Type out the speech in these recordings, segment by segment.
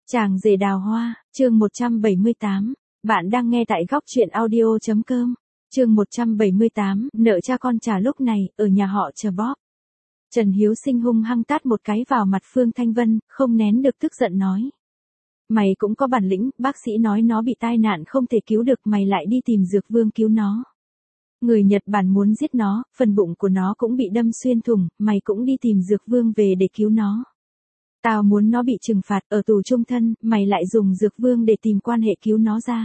Chàng rể đào hoa, chương 178. Bạn đang nghe tại góc truyện audio.com. Chương 178, nợ cha con trả lúc này, ở nhà họ chờ bóp. Trần Hiếu Sinh hung hăng tát một cái vào mặt Phương Thanh Vân, không nén được tức giận nói. Mày cũng có bản lĩnh, bác sĩ nói nó bị tai nạn không thể cứu được, mày lại đi tìm Dược Vương cứu nó. Người Nhật Bản muốn giết nó, phần bụng của nó cũng bị đâm xuyên thủng, mày cũng đi tìm Dược Vương về để cứu nó. Tao muốn nó bị trừng phạt ở tù chung thân, mày lại dùng Dược Vương để tìm quan hệ cứu nó ra.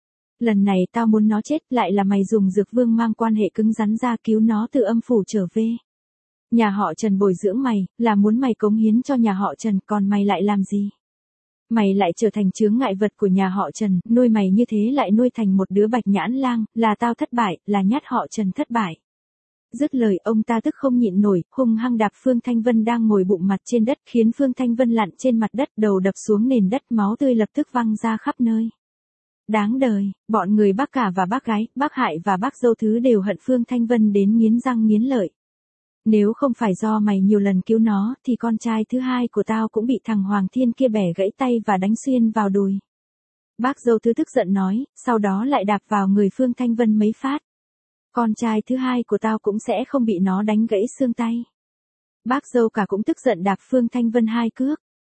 Lần này tao muốn nó chết, lại là mày dùng Dược Vương mang quan hệ cứng rắn ra cứu nó từ âm phủ trở về. Nhà họ Trần bồi dưỡng mày, là muốn mày cống hiến cho nhà họ Trần, còn mày lại làm gì? Mày lại trở thành chướng ngại vật của nhà họ Trần, nuôi mày như thế lại nuôi thành một đứa bạch nhãn lang, là tao thất bại, là nhát họ Trần thất bại. Dứt lời ông ta tức không nhịn nổi, hung hăng đạp Phương Thanh Vân đang ngồi bụng mặt trên đất, khiến Phương Thanh Vân lặn trên mặt đất, đầu đập xuống nền đất, máu tươi lập tức văng ra khắp nơi. Đáng đời, bọn người bác cả và bác gái, bác Hại và bác dâu thứ đều hận Phương Thanh Vân đến nghiến răng nghiến lợi. Nếu không phải do mày nhiều lần cứu nó, thì con trai thứ hai của tao cũng bị thằng Hoàng Thiên kia bẻ gãy tay và đánh xuyên vào đùi. Bác dâu thứ tức giận nói, sau đó lại đạp vào người Phương Thanh Vân mấy phát. Con trai thứ hai của tao cũng sẽ không bị nó đánh gãy xương tay. Bác dâu cả cũng tức giận đạp Phương Thanh Vân 2 cước.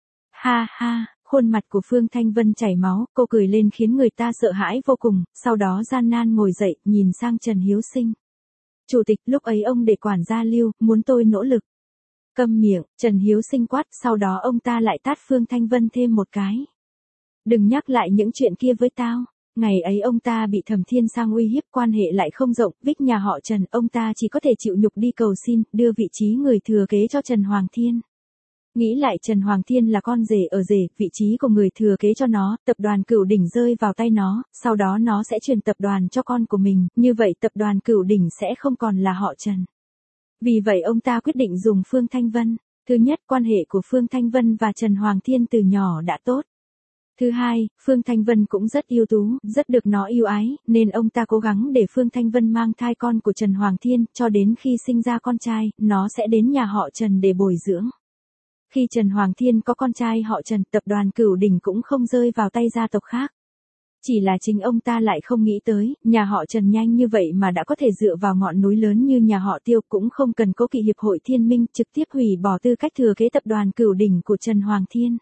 Ha ha, khuôn mặt của Phương Thanh Vân chảy máu, cô cười lên khiến người ta sợ hãi vô cùng, sau đó gian nan ngồi dậy, nhìn sang Trần Hiếu Sinh. Chủ tịch, lúc ấy ông để quản gia Lưu, muốn tôi nỗ lực. Câm miệng, Trần Hiếu Sinh quát, sau đó ông ta lại tát Phương Thanh Vân thêm một cái. Đừng nhắc lại những chuyện kia với tao. Ngày ấy ông ta bị Thẩm Thiên Sang uy hiếp, quan hệ lại không rộng, vích nhà họ Trần, ông ta chỉ có thể chịu nhục đi cầu xin, đưa vị trí người thừa kế cho Trần Hoàng Thiên. Nghĩ lại Trần Hoàng Thiên là con rể ở rể, vị trí của người thừa kế cho nó, tập đoàn Cửu Đỉnh rơi vào tay nó, sau đó nó sẽ truyền tập đoàn cho con của mình, như vậy tập đoàn Cửu Đỉnh sẽ không còn là họ Trần. Vì vậy ông ta quyết định dùng Phương Thanh Vân. Thứ nhất, quan hệ của Phương Thanh Vân và Trần Hoàng Thiên từ nhỏ đã tốt. Thứ hai, Phương Thanh Vân cũng rất ưu tú, rất được nó yêu ái, nên ông ta cố gắng để Phương Thanh Vân mang thai con của Trần Hoàng Thiên, cho đến khi sinh ra con trai, nó sẽ đến nhà họ Trần để bồi dưỡng. Khi Trần Hoàng Thiên có con trai họ Trần, tập đoàn Cửu Đỉnh cũng không rơi vào tay gia tộc khác. Chỉ là chính ông ta lại không nghĩ tới, nhà họ Trần nhanh như vậy mà đã có thể dựa vào ngọn núi lớn như nhà họ Tiêu, cũng không cần cố kỵ hiệp hội Thiên Minh, trực tiếp hủy bỏ tư cách thừa kế tập đoàn Cửu Đỉnh của Trần Hoàng Thiên.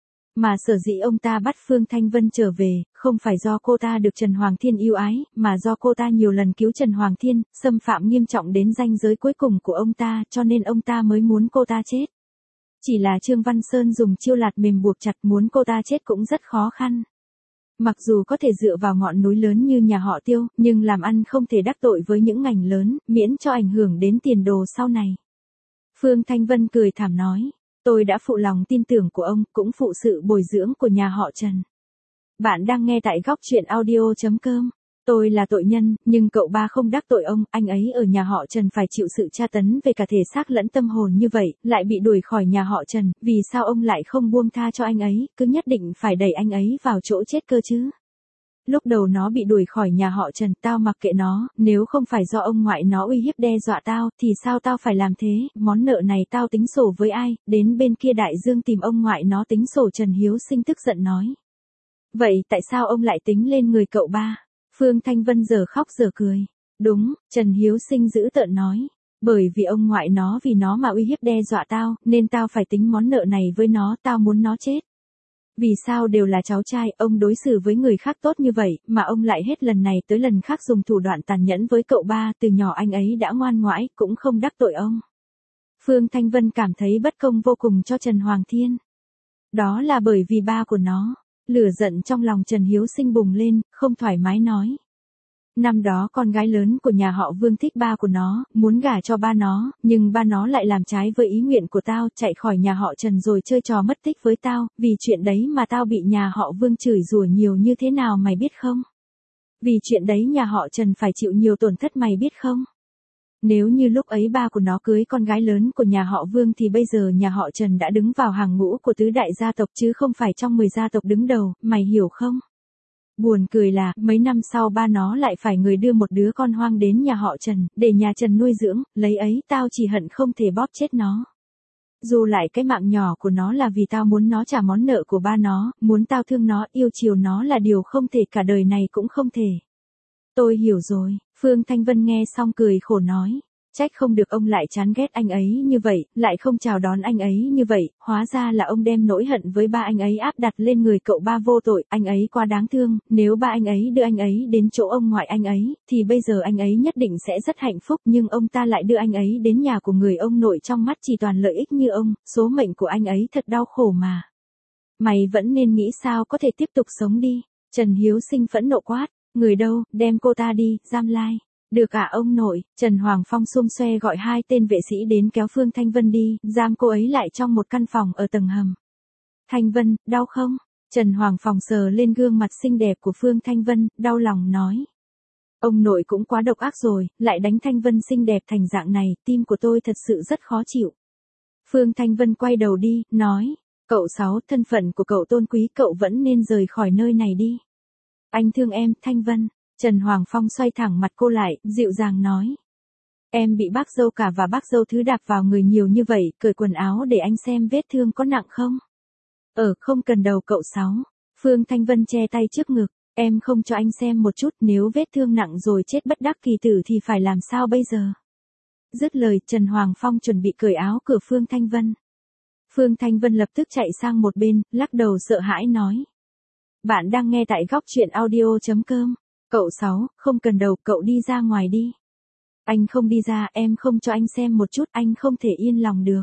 Mà sở dĩ ông ta bắt Phương Thanh Vân trở về, không phải do cô ta được Trần Hoàng Thiên yêu ái, mà do cô ta nhiều lần cứu Trần Hoàng Thiên, xâm phạm nghiêm trọng đến ranh giới cuối cùng của ông ta, cho nên ông ta mới muốn cô ta chết. Chỉ là Trương Văn Sơn dùng chiêu lạt mềm buộc chặt, muốn cô ta chết cũng rất khó khăn. Mặc dù có thể dựa vào ngọn núi lớn như nhà họ Tiêu, nhưng làm ăn không thể đắc tội với những ngành lớn, miễn cho ảnh hưởng đến tiền đồ sau này. Phương Thanh Vân cười thảm nói. Tôi đã phụ lòng tin tưởng của ông, cũng phụ sự bồi dưỡng của nhà họ Trần. Bạn đang nghe tại góc truyện audio.com. Tôi là tội nhân, nhưng cậu ba không đắc tội ông, anh ấy ở nhà họ Trần phải chịu sự tra tấn về cả thể xác lẫn tâm hồn như vậy, lại bị đuổi khỏi nhà họ Trần, vì sao ông lại không buông tha cho anh ấy, cứ nhất định phải đẩy anh ấy vào chỗ chết cơ chứ? Lúc đầu nó bị đuổi khỏi nhà họ Trần, tao mặc kệ nó, nếu không phải do ông ngoại nó uy hiếp đe dọa tao, thì sao tao phải làm thế, món nợ này tao tính sổ với ai, đến bên kia đại dương tìm ông ngoại nó tính sổ. Trần Hiếu Sinh tức giận nói. Vậy tại sao ông lại tính lên người cậu ba? Phương Thanh Vân giờ khóc giờ cười. Đúng, Trần Hiếu Sinh dữ tợn nói. Bởi vì ông ngoại nó vì nó mà uy hiếp đe dọa tao, nên tao phải tính món nợ này với nó, tao muốn nó chết. Vì sao đều là cháu trai, ông đối xử với người khác tốt như vậy, mà ông lại hết lần này tới lần khác dùng thủ đoạn tàn nhẫn với cậu ba, từ nhỏ anh ấy đã ngoan ngoãy, cũng không đắc tội ông. Phương Thanh Vân cảm thấy bất công vô cùng cho Trần Hoàng Thiên. Đó là bởi vì ba của nó. Lửa giận trong lòng Trần Hiếu Sinh bùng lên, không thoải mái nói. Năm đó con gái lớn của nhà họ Vương thích ba của nó, muốn gả cho ba nó, nhưng ba nó lại làm trái với ý nguyện của tao, chạy khỏi nhà họ Trần rồi chơi trò mất tích với tao, vì chuyện đấy mà tao bị nhà họ Vương chửi rủa nhiều như thế nào mày biết không? Vì chuyện đấy nhà họ Trần phải chịu nhiều tổn thất mày biết không? Nếu như lúc ấy ba của nó cưới con gái lớn của nhà họ Vương thì bây giờ nhà họ Trần đã đứng vào hàng ngũ của tứ đại gia tộc chứ không phải trong 10 gia tộc đứng đầu, mày hiểu không? Buồn cười là, mấy năm sau ba nó lại phải người đưa một đứa con hoang đến nhà họ Trần, để nhà Trần nuôi dưỡng, lấy ấy tao chỉ hận không thể bóp chết nó. dù lại cái mạng nhỏ của nó là vì tao muốn nó trả món nợ của ba nó, muốn tao thương nó, yêu chiều nó là điều không thể, cả đời này cũng không thể. Tôi hiểu rồi, Phương Thanh Vân nghe xong cười khổ nói. Trách không được ông lại chán ghét anh ấy như vậy, lại không chào đón anh ấy như vậy, hóa ra là ông đem nỗi hận với ba anh ấy áp đặt lên người cậu ba vô tội, anh ấy quá đáng thương, nếu ba anh ấy đưa anh ấy đến chỗ ông ngoại anh ấy, thì bây giờ anh ấy nhất định sẽ rất hạnh phúc, nhưng ông ta lại đưa anh ấy đến nhà của người ông nội, trong mắt chỉ toàn lợi ích như ông, số mệnh của anh ấy thật đau khổ mà. Mày vẫn nên nghĩ sao có thể tiếp tục sống đi. Trần Hiếu Sinh phẫn nộ quát, người đâu, đem cô ta đi, giam lai. Được cả ông nội, Trần Hoàng Phong xum xoe gọi 2 tên vệ sĩ đến kéo Phương Thanh Vân đi, giam cô ấy lại trong một căn phòng ở tầng hầm. Thanh Vân, đau không? Trần Hoàng Phong sờ lên gương mặt xinh đẹp của Phương Thanh Vân, đau lòng nói. Ông nội cũng quá độc ác rồi, lại đánh Thanh Vân xinh đẹp thành dạng này, tim của tôi thật sự rất khó chịu. Phương Thanh Vân quay đầu đi, nói, cậu Sáu, thân phận của cậu tôn quý, cậu vẫn nên rời khỏi nơi này đi. Anh thương em, Thanh Vân. Trần Hoàng Phong xoay thẳng mặt cô lại, dịu dàng nói. Em bị bác dâu cả và bác dâu thứ đạp vào người nhiều như vậy, cởi quần áo để anh xem vết thương có nặng không? Không cần đâu cậu Sáu. Phương Thanh Vân che tay trước ngực, em không cho anh xem một chút, nếu vết thương nặng rồi chết bất đắc kỳ tử thì phải làm sao bây giờ? Dứt lời, Trần Hoàng Phong chuẩn bị cởi áo của Phương Thanh Vân. Phương Thanh Vân lập tức chạy sang một bên, lắc đầu sợ hãi nói. Bạn đang nghe tại góc truyện audio.com. Cậu Sáu, không cần đâu, cậu đi ra ngoài đi. Anh không đi ra, em không cho anh xem một chút, anh không thể yên lòng được.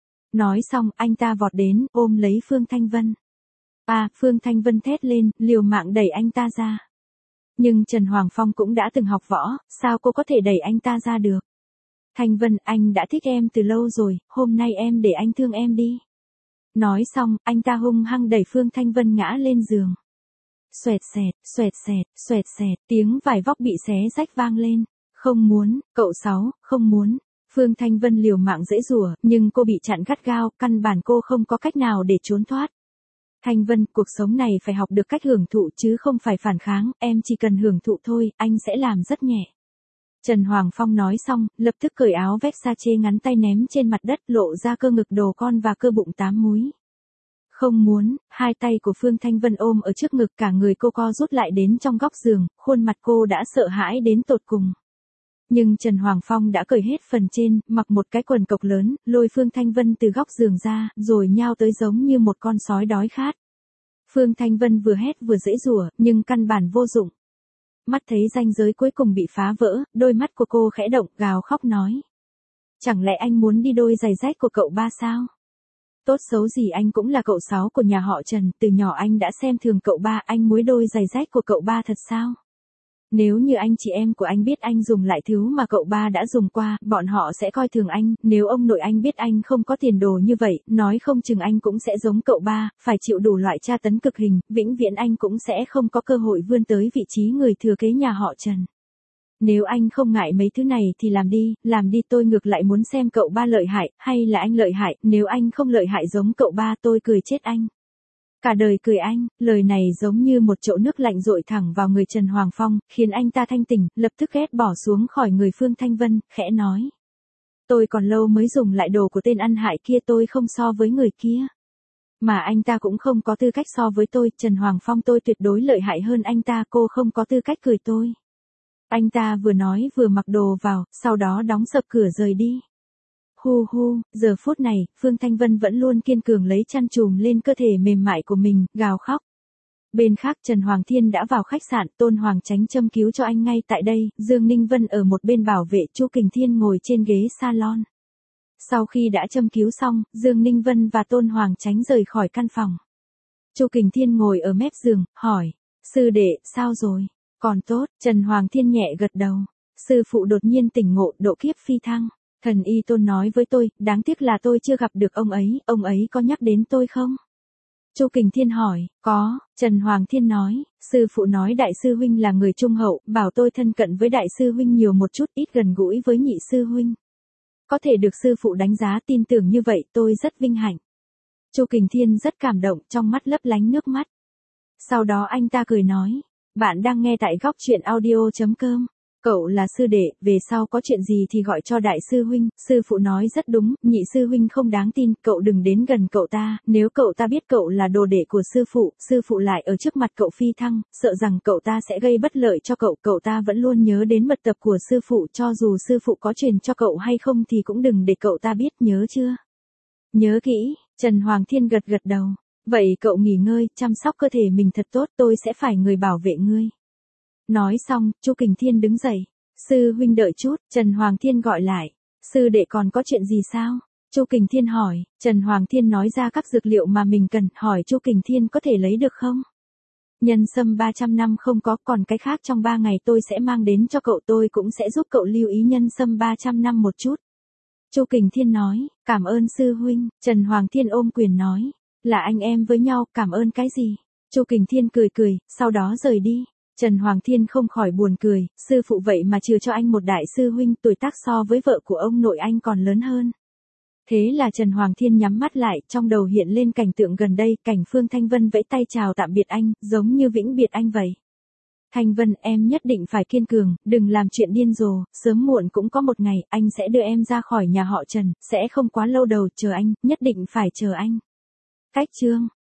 Nói xong, anh ta vọt đến, ôm lấy Phương Thanh Vân. Phương Thanh Vân thét lên, liều mạng đẩy anh ta ra. Nhưng Trần Hoàng Phong cũng đã từng học võ, sao cô có thể đẩy anh ta ra được? Thanh Vân, anh đã thích em từ lâu rồi, hôm nay em để anh thương em đi. Nói xong, anh ta hung hăng đẩy Phương Thanh Vân ngã lên giường. Xoẹt xẹt, xoẹt xẹt, xoẹt xẹt, tiếng vải vóc bị xé rách vang lên. Không muốn, cậu Sáu, không muốn. Phương Thanh Vân liều mạng giãy giụa, nhưng cô bị chặn gắt gao, căn bản cô không có cách nào để trốn thoát. Thanh Vân, cuộc sống này phải học được cách hưởng thụ chứ không phải phản kháng, em chỉ cần hưởng thụ thôi, anh sẽ làm rất nhẹ. Trần Hoàng Phong nói xong, lập tức cởi áo Versace ngắn tay ném trên mặt đất, lộ ra cơ ngực đồ con và cơ bụng 8 múi. Không muốn, hai tay của Phương Thanh Vân ôm ở trước ngực, cả người cô co rút lại đến trong góc giường, khuôn mặt cô đã sợ hãi đến tột cùng. Nhưng Trần Hoàng Phong đã cởi hết phần trên, mặc một cái quần cộc lớn, lôi Phương Thanh Vân từ góc giường ra, rồi nhao tới giống như một con sói đói khát. Phương Thanh Vân vừa hét vừa giãy giụa, nhưng căn bản vô dụng. Mắt thấy ranh giới cuối cùng bị phá vỡ, đôi mắt của cô khẽ động, gào khóc nói. Chẳng lẽ anh muốn đi đôi giày rách của cậu ba sao? Tốt xấu gì anh cũng là cậu Sáu của nhà họ Trần, từ nhỏ anh đã xem thường cậu ba, anh muốn đôi giày rách của cậu ba thật sao? Nếu như anh chị em của anh biết anh dùng lại thứ mà cậu ba đã dùng qua, bọn họ sẽ coi thường anh, nếu ông nội anh biết anh không có tiền đồ như vậy, nói không chừng anh cũng sẽ giống cậu ba, phải chịu đủ loại tra tấn cực hình, vĩnh viễn anh cũng sẽ không có cơ hội vươn tới vị trí người thừa kế nhà họ Trần. Nếu anh không ngại mấy thứ này thì làm đi, tôi ngược lại muốn xem cậu ba lợi hại, hay là anh lợi hại, nếu anh không lợi hại giống cậu ba tôi cười chết anh. Cả đời cười anh, lời này giống như một chậu nước lạnh dội thẳng vào người Trần Hoàng Phong, khiến anh ta thanh tỉnh, lập tức ghét bỏ xuống khỏi người Phương Thanh Vân, khẽ nói. Tôi còn lâu mới dùng lại đồ của tên ăn hại kia, tôi không so với người kia. Mà anh ta cũng không có tư cách so với tôi, Trần Hoàng Phong tôi tuyệt đối lợi hại hơn anh ta, cô không có tư cách cười tôi. Anh ta vừa nói vừa mặc đồ vào, sau đó đóng sập cửa rời đi. Hu hu, giờ phút này, Phương Thanh Vân vẫn luôn kiên cường lấy chăn trùm lên cơ thể mềm mại của mình, gào khóc. Bên khác Trần Hoàng Thiên đã vào khách sạn, Tôn Hoàng Chánh châm cứu cho anh ngay tại đây, Dương Ninh Vân ở một bên bảo vệ, Chu Kình Thiên ngồi trên ghế salon. Sau khi đã châm cứu xong, Dương Ninh Vân và Tôn Hoàng Chánh rời khỏi căn phòng. Chu Kình Thiên ngồi ở mép giường, hỏi, sư đệ, sao rồi? Còn tốt, Trần Hoàng Thiên nhẹ gật đầu. Sư phụ đột nhiên tỉnh ngộ, độ kiếp phi thăng. Thần y Tôn nói với tôi, đáng tiếc là tôi chưa gặp được ông ấy có nhắc đến tôi không? Chu Kình Thiên hỏi, có, Trần Hoàng Thiên nói, sư phụ nói đại sư huynh là người trung hậu, bảo tôi thân cận với đại sư huynh nhiều một chút, ít gần gũi với nhị sư huynh. Có thể được sư phụ đánh giá tin tưởng như vậy, tôi rất vinh hạnh. Chu Kình Thiên rất cảm động, trong mắt lấp lánh nước mắt. Sau đó anh ta cười nói, bạn đang nghe tại góc truyện audio.com. Cậu là sư đệ, về sau có chuyện gì thì gọi cho đại sư huynh, sư phụ nói rất đúng, nhị sư huynh không đáng tin, cậu đừng đến gần cậu ta, nếu cậu ta biết cậu là đồ đệ của sư phụ lại ở trước mặt cậu phi thăng, sợ rằng cậu ta sẽ gây bất lợi cho cậu ta vẫn luôn nhớ đến mật tập của sư phụ, cho dù sư phụ có truyền cho cậu hay không thì cũng đừng để cậu ta biết, nhớ chưa? Nhớ kỹ, Trần Hoàng Thiên gật gật đầu, vậy cậu nghỉ ngơi, chăm sóc cơ thể mình thật tốt, tôi sẽ phải người bảo vệ ngươi. Nói xong, Chu Kình Thiên đứng dậy. Sư huynh đợi chút, Trần Hoàng Thiên gọi lại. Sư đệ còn có chuyện gì sao? Chu Kình Thiên hỏi, Trần Hoàng Thiên nói ra các dược liệu mà mình cần, hỏi Chu Kình Thiên có thể lấy được không? Nhân sâm 300 năm không có, còn cái khác trong 3 ngày tôi sẽ mang đến cho cậu, tôi cũng sẽ giúp cậu lưu ý nhân sâm 300 năm một chút. Chu Kình Thiên nói, cảm ơn sư huynh, Trần Hoàng Thiên ôm quyền nói, là anh em với nhau, cảm ơn cái gì? Chu Kình Thiên cười, sau đó rời đi. Trần Hoàng Thiên không khỏi buồn cười, sư phụ vậy mà trừ cho anh một đại sư huynh, tuổi tác so với vợ của ông nội anh còn lớn hơn. Thế là Trần Hoàng Thiên nhắm mắt lại, trong đầu hiện lên cảnh tượng gần đây, cảnh Phương Thanh Vân vẫy tay chào tạm biệt anh, giống như vĩnh biệt anh vậy. Thanh Vân, em nhất định phải kiên cường, đừng làm chuyện điên rồ, sớm muộn cũng có một ngày, anh sẽ đưa em ra khỏi nhà họ Trần, sẽ không quá lâu đâu, chờ anh, nhất định phải chờ anh. Cách chương